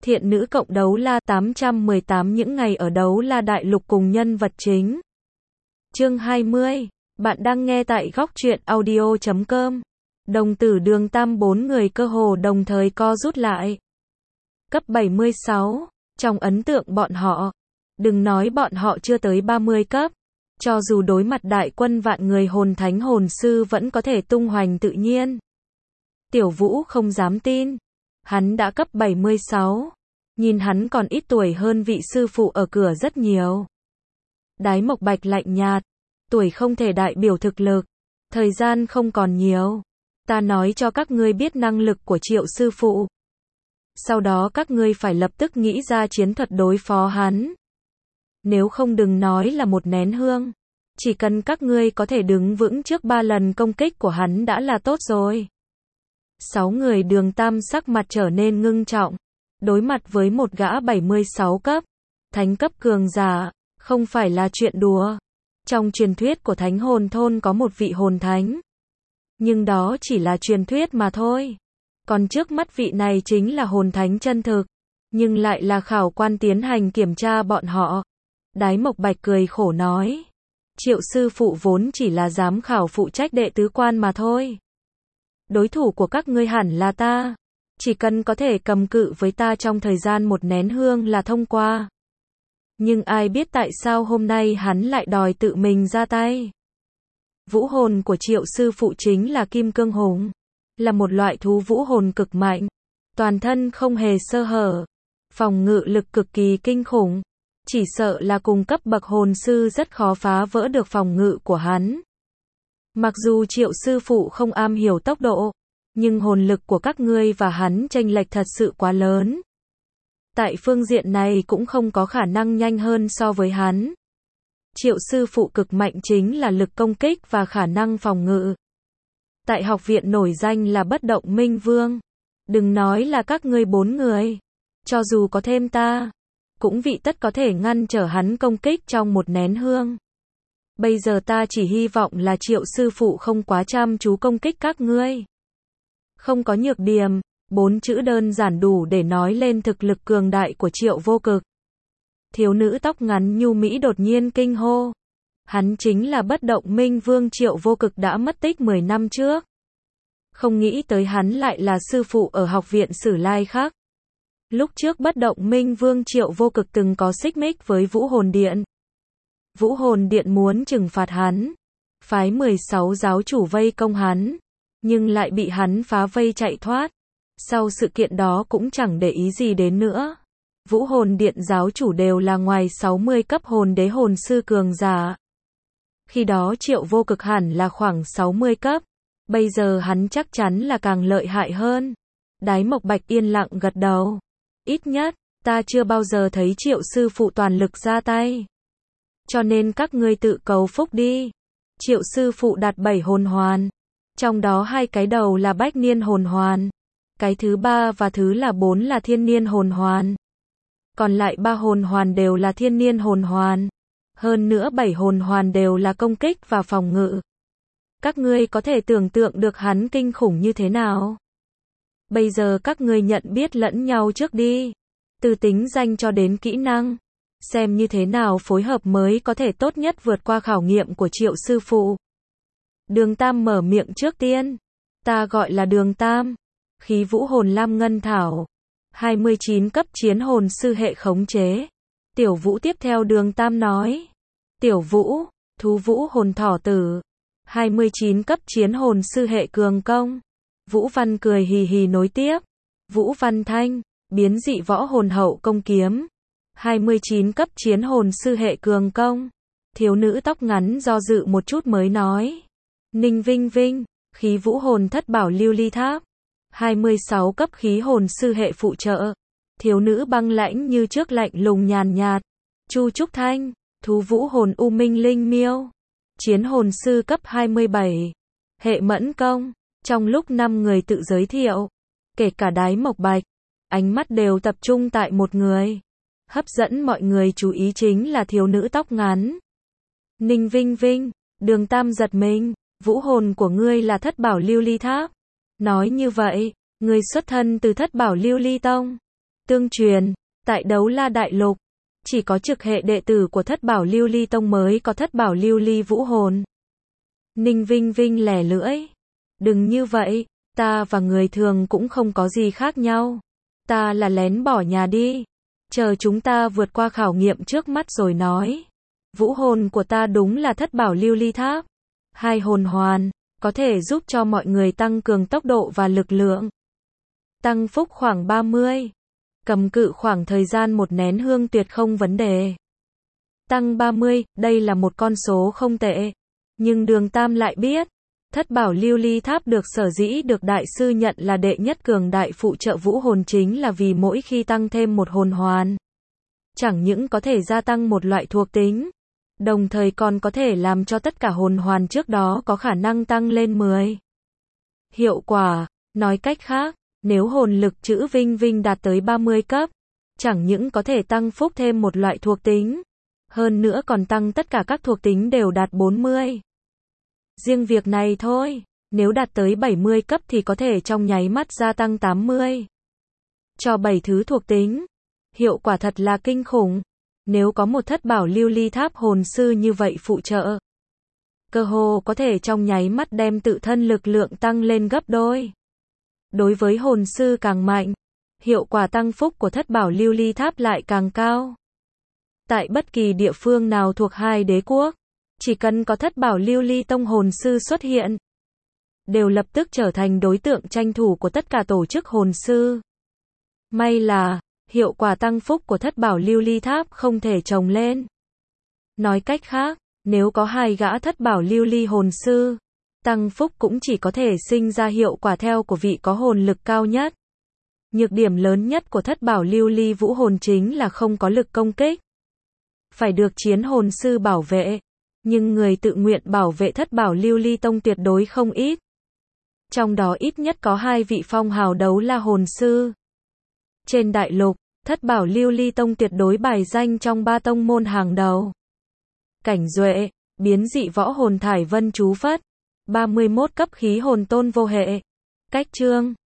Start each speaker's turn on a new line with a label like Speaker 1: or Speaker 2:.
Speaker 1: Thiện nữ cộng đấu la 818 những ngày ở đấu la đại lục cùng nhân vật chính. Chương 20. Bạn đang nghe tại góc truyện audio.com. Đồng tử Đường Tam 4 người cơ hồ đồng thời co rút lại. Cấp 76. Trong ấn tượng bọn họ, đừng nói bọn họ chưa tới 30 cấp. Cho dù đối mặt đại quân vạn người hồn thánh hồn sư vẫn có thể tung hoành tự nhiên. Tiểu Vũ không dám tin. Hắn đã cấp 76. Nhìn hắn còn ít tuổi hơn vị sư phụ ở cửa rất nhiều. Đái Mộc Bạch lạnh nhạt. Tuổi không thể đại biểu thực lực. Thời gian không còn nhiều. Ta nói cho các ngươi biết năng lực của Triệu sư phụ. Sau đó các ngươi phải lập tức nghĩ ra chiến thuật đối phó hắn. Nếu không đừng nói là một nén hương. Chỉ cần các ngươi có thể đứng vững trước 3 lần công kích của hắn đã là tốt rồi. 6 người Đường Tam sắc mặt trở nên ngưng trọng. Đối mặt với một gã 76 cấp, thánh cấp cường giả, không phải là chuyện đùa. Trong truyền thuyết của Thánh Hồn Thôn có một vị hồn thánh. Nhưng đó chỉ là truyền thuyết mà thôi. Còn trước mắt vị này chính là hồn thánh chân thực. Nhưng lại là khảo quan tiến hành kiểm tra bọn họ. Đái Mộc Bạch cười khổ nói. Triệu sư phụ vốn chỉ là giám khảo phụ trách đệ tứ quan mà thôi. Đối thủ của các ngươi hẳn là ta. Chỉ cần có thể cầm cự với ta trong thời gian một nén hương là thông qua. Nhưng ai biết tại sao hôm nay hắn lại đòi tự mình ra tay. Vũ hồn của Triệu sư phụ chính là Kim Cương Hùng. Là một loại thú vũ hồn cực mạnh. Toàn thân không hề sơ hở. Phòng ngự lực cực kỳ kinh khủng. Chỉ sợ là cùng cấp bậc hồn sư rất khó phá vỡ được phòng ngự của hắn. Mặc dù Triệu sư phụ không am hiểu tốc độ, nhưng hồn lực của các ngươi và hắn chênh lệch thật sự quá lớn. Tại phương diện này cũng không có khả năng nhanh hơn so với hắn. Triệu sư phụ cực mạnh chính là lực công kích và khả năng phòng ngự. Tại học viện nổi danh là Bất Động Minh Vương. Đừng nói là các ngươi 4 người. Cho dù có thêm ta, cũng vị tất có thể ngăn trở hắn công kích trong một nén hương. Bây giờ ta chỉ hy vọng là Triệu sư phụ không quá chăm chú công kích các ngươi. Không có nhược điểm, 4 chữ đơn giản đủ để nói lên thực lực cường đại của Triệu Vô Cực. Thiếu nữ tóc ngắn nhu mỹ đột nhiên kinh hô. Hắn chính là Bất Động Minh Vương Triệu Vô Cực đã mất tích 10 năm trước. Không nghĩ tới hắn lại là sư phụ ở học viện Sử Lai Khắc. Lúc trước Bất Động Minh Vương Triệu Vô Cực từng có xích mích với Vũ Hồn Điện. Vũ Hồn Điện muốn trừng phạt hắn, phái 16 giáo chủ vây công hắn, nhưng lại bị hắn phá vây chạy thoát. Sau sự kiện đó cũng chẳng để ý gì đến nữa. Vũ Hồn Điện giáo chủ đều là ngoài 60 cấp hồn đế hồn sư cường giả. Khi đó Triệu Vô Cực hẳn là khoảng 60 cấp, bây giờ hắn chắc chắn là càng lợi hại hơn. Đái Mộc Bạch yên lặng gật đầu. Ít nhất, ta chưa bao giờ thấy Triệu sư phụ toàn lực ra tay. Cho nên các ngươi tự cầu phúc đi. Triệu sư phụ đạt 7 hồn hoàn. Trong đó 2 cái đầu là bách niên hồn hoàn. Cái thứ 3 và thứ là 4 là thiên niên hồn hoàn. Còn lại 3 hồn hoàn đều là thiên niên hồn hoàn. Hơn nữa 7 hồn hoàn đều là công kích và phòng ngự. Các ngươi có thể tưởng tượng được hắn kinh khủng như thế nào. Bây giờ các ngươi nhận biết lẫn nhau trước đi. Từ tính danh cho đến kỹ năng. Xem như thế nào phối hợp mới có thể tốt nhất vượt qua khảo nghiệm của Triệu sư phụ. Đường Tam mở miệng trước tiên. Ta gọi là Đường Tam. Khí vũ hồn lam ngân thảo. 29 cấp chiến hồn sư hệ khống chế. Tiểu Vũ tiếp theo Đường Tam nói. Tiểu Vũ, thú vũ hồn thỏ tử. 29 cấp chiến hồn sư hệ cường công. Vũ Văn cười hì hì nối tiếp. Vũ Văn Thanh, biến dị võ hồn hậu công kiếm. 29 cấp chiến hồn sư hệ cường công. Thiếu nữ tóc ngắn do dự một chút mới nói. Ninh Vinh Vinh, khí vũ hồn thất bảo lưu ly tháp. 26 cấp khí hồn sư hệ phụ trợ. Thiếu nữ băng lãnh như trước lạnh lùng nhàn nhạt. Chu Trúc Thanh, thú vũ hồn u minh linh miêu. Chiến hồn sư cấp 27. Hệ mẫn công. Trong lúc 5 người tự giới thiệu, kể cả Đái Mộc Bạch, ánh mắt đều tập trung tại một người. Hấp dẫn mọi người chú ý chính là thiếu nữ tóc ngắn. Ninh Vinh Vinh, Đường Tam giật mình, vũ hồn của ngươi là thất bảo lưu ly tháp. Nói như vậy, ngươi xuất thân từ thất bảo lưu ly tông. Tương truyền, tại Đấu La Đại Lục, chỉ có trực hệ đệ tử của Thất Bảo Lưu Ly Tông mới có Thất Bảo Lưu Ly Vũ Hồn. Ninh Vinh Vinh lẻ lưỡi. Đừng như vậy, ta và người thường cũng không có gì khác nhau. Ta là lén bỏ nhà đi. Chờ chúng ta vượt qua khảo nghiệm trước mắt rồi nói. Vũ hồn của ta đúng là Thất Bảo Lưu Ly Tháp. 2 hồn hoàn, có thể giúp cho mọi người tăng cường tốc độ và lực lượng. Tăng phúc khoảng 30. Cầm cự khoảng thời gian 1 nén hương tuyệt không vấn đề. Tăng 30, đây là một con số không tệ. Nhưng Đường Tam lại biết, Thất Bảo Lưu Ly Tháp được sở dĩ được đại sư nhận là đệ nhất cường đại phụ trợ vũ hồn chính là vì mỗi khi tăng thêm 1 hồn hoàn, chẳng những có thể gia tăng một loại thuộc tính, đồng thời còn có thể làm cho tất cả hồn hoàn trước đó có khả năng tăng lên 10. Hiệu quả, nói cách khác, nếu hồn lực chữ Vinh Vinh đạt tới 30 cấp, chẳng những có thể tăng phúc thêm một loại thuộc tính, hơn nữa còn tăng tất cả các thuộc tính đều đạt 40. Riêng việc này thôi, nếu đạt tới 70 cấp thì có thể trong nháy mắt gia tăng 80. Cho 7 thứ thuộc tính. Hiệu quả thật là kinh khủng. Nếu có một Thất Bảo Lưu Ly Tháp hồn sư như vậy phụ trợ, cơ hồ có thể trong nháy mắt đem tự thân lực lượng tăng lên gấp đôi. Đối với hồn sư càng mạnh, hiệu quả tăng phúc của Thất Bảo Lưu Ly Tháp lại càng cao. Tại bất kỳ địa phương nào thuộc 2 đế quốc, chỉ cần có Thất Bảo Lưu Ly Tông hồn sư xuất hiện, đều lập tức trở thành đối tượng tranh thủ của tất cả tổ chức hồn sư. May là, hiệu quả tăng phúc của Thất Bảo Lưu Ly Tháp không thể chồng lên. Nói cách khác, nếu có 2 gã Thất Bảo Lưu Ly hồn sư, tăng phúc cũng chỉ có thể sinh ra hiệu quả theo của vị có hồn lực cao nhất. Nhược điểm lớn nhất của Thất Bảo Lưu Ly Vũ Hồn chính là không có lực công kích. Phải được chiến hồn sư bảo vệ. Nhưng người tự nguyện bảo vệ Thất Bảo Lưu Ly Tông tuyệt đối không ít. Trong đó ít nhất có 2 vị phong hào đấu la hồn sư. Trên đại lục, Thất Bảo Lưu Ly Tông tuyệt đối bài danh trong 3 tông môn hàng đầu. Cảnh Duệ, biến dị võ hồn thải vân chú phất. 31 cấp khí hồn tôn vô hệ. Cách chương